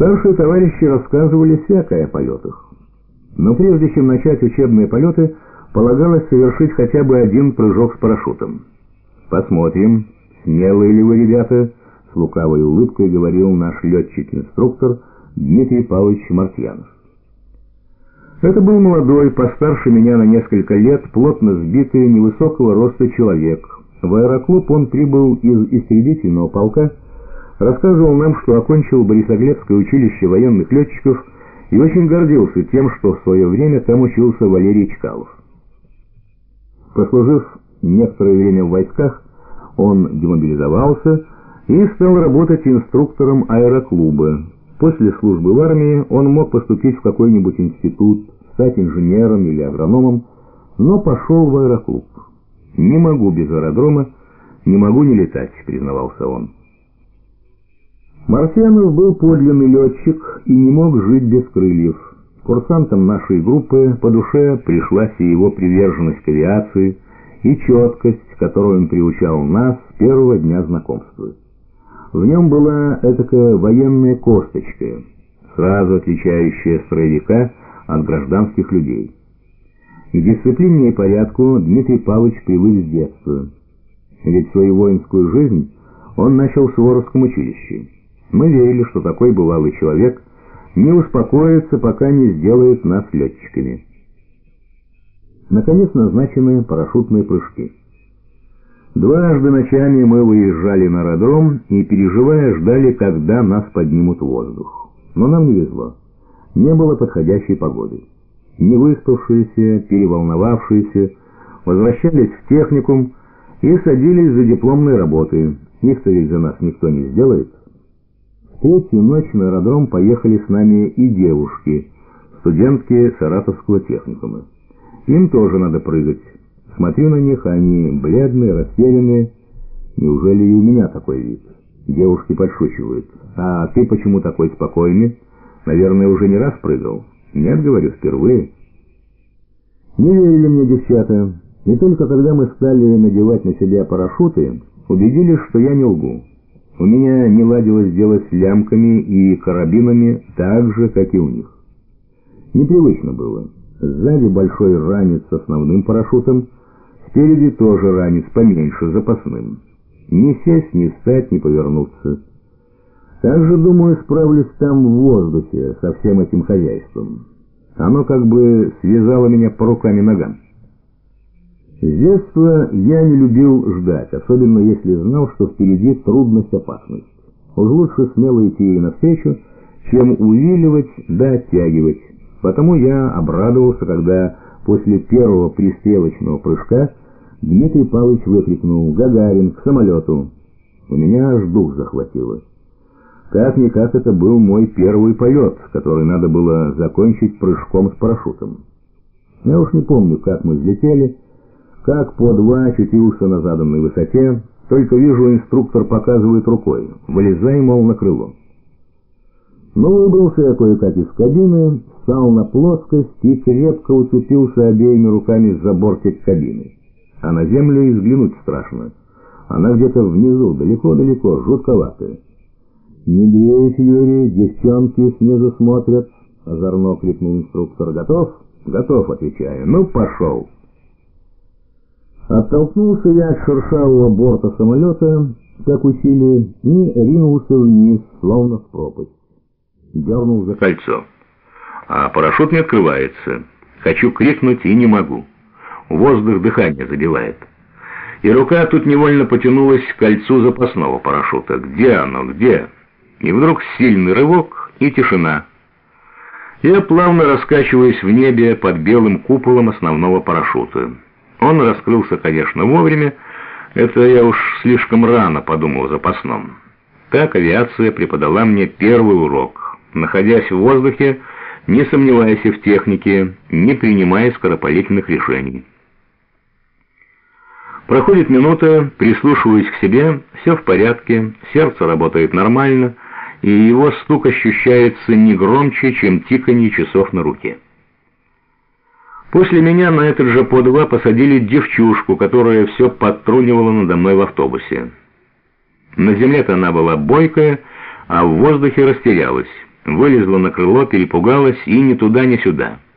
Старшие товарищи рассказывали всякое о полетах. Но прежде чем начать учебные полеты, полагалось совершить хотя бы один прыжок с парашютом. «Посмотрим, смелые ли вы, ребята», — с лукавой улыбкой говорил наш летчик-инструктор Дмитрий Павлович Мартьянов. Это был молодой, постарше меня на несколько лет, плотно сбитый, невысокого роста человек. В аэроклуб он прибыл из истребительного полка, рассказывал нам, что окончил Борисоглебское училище военных летчиков и очень гордился тем, что в свое время там учился Валерий Чкалов. Прослужив некоторое время в войсках, он демобилизовался и стал работать инструктором аэроклуба. После службы в армии он мог поступить в какой-нибудь институт, стать инженером или агрономом, но пошел в аэроклуб. «Не могу без аэродрома, не могу не летать», — признавался он. Мартьянов был подлинный летчик и не мог жить без крыльев. Курсантам нашей группы по душе пришлась и его приверженность к авиации, и четкость, которую он приучал нас с первого дня знакомства. В нем была этакая военная косточка, сразу отличающая строевика от гражданских людей. К дисциплине и порядку Дмитрий Павлович привык с детства. Ведь свою воинскую жизнь он начал в Суворовском училище. Мы верили, что такой бывалый человек не успокоится, пока не сделает нас летчиками. Наконец назначены парашютные прыжки. Дважды ночами мы выезжали на аэродром и, переживая, ждали, когда нас поднимут в воздух. Но нам не везло. Не было подходящей погоды. Невыспавшиеся, переволновавшиеся возвращались в техникум и садились за дипломные работы. Их-то ведь за нас никто не сделает. В третью ночь на аэродром поехали с нами и девушки, студентки Саратовского техникума. Им тоже надо прыгать. Смотрю на них, они бледные, растерянные. Неужели и у меня такой вид? Девушки подшучивают. «А ты почему такой спокойный? Наверное, уже не раз прыгал?» «Нет, — говорю, — впервые». Не верили мне девчата. И только когда мы стали надевать на себя парашюты, убедились, что я не лгу. У меня не ладилось делать с лямками и карабинами так же, как и у них. Непривычно было. Сзади большой ранец с основным парашютом, спереди тоже ранец поменьше, запасным. Ни сесть, ни встать, ни повернуться. Также, думаю, справлюсь там в воздухе со всем этим хозяйством. Оно как бы связало меня по рукам и ногам. С детства я не любил ждать, особенно если знал, что впереди трудность, опасность. Уж лучше смело идти ей навстречу, чем увиливать да оттягивать. Потому я обрадовался, когда после первого пристрелочного прыжка Дмитрий Павлович выкрикнул: «Гагарин, к самолету!» У меня аж дух захватило. Как-никак это был мой первый полет, который надо было закончить прыжком с парашютом. Я уж не помню, как мы взлетели, как По-2 очутился на заданной высоте, только вижу, инструктор показывает рукой: «Вылезай, мол, на крыло». Но выбрался я кое-как из кабины, встал на плоскость и крепко уцепился обеими руками за бортик кабины. А на землю и взглянуть страшно. Она где-то внизу, далеко-далеко, жутковатая. «Не дрейфь, Юрий, девчонки снизу смотрят», — озорно крикнул инструктор. «Готов?» «Готов», — отвечаю. «Ну, пошел». Оттолкнулся я от шершавого борта самолета, как учили, и ринулся вниз, словно в пропасть. Дернул за кольцо. А парашют не открывается. Хочу крикнуть и не могу. Воздух дыхание задевает. И рука тут невольно потянулась к кольцу запасного парашюта. Где оно? Где? И вдруг сильный рывок и тишина. Я плавно раскачиваюсь в небе под белым куполом основного парашюта. Он раскрылся, конечно, вовремя. Это я уж слишком рано подумал о запасном. Так авиация преподала мне первый урок. Находясь в воздухе, не сомневаясь в технике, не принимая скоропалительных решений. Проходит минута, прислушиваюсь к себе, все в порядке, сердце работает нормально, и его стук ощущается не громче, чем тиканье часов на руке. После меня на этот же По-2 посадили девчушку, которая все подтрунивала надо мной в автобусе. На земле-то она была бойкая, а в воздухе растерялась. Вылезла на крыло, перепугалась и ни туда, ни сюда.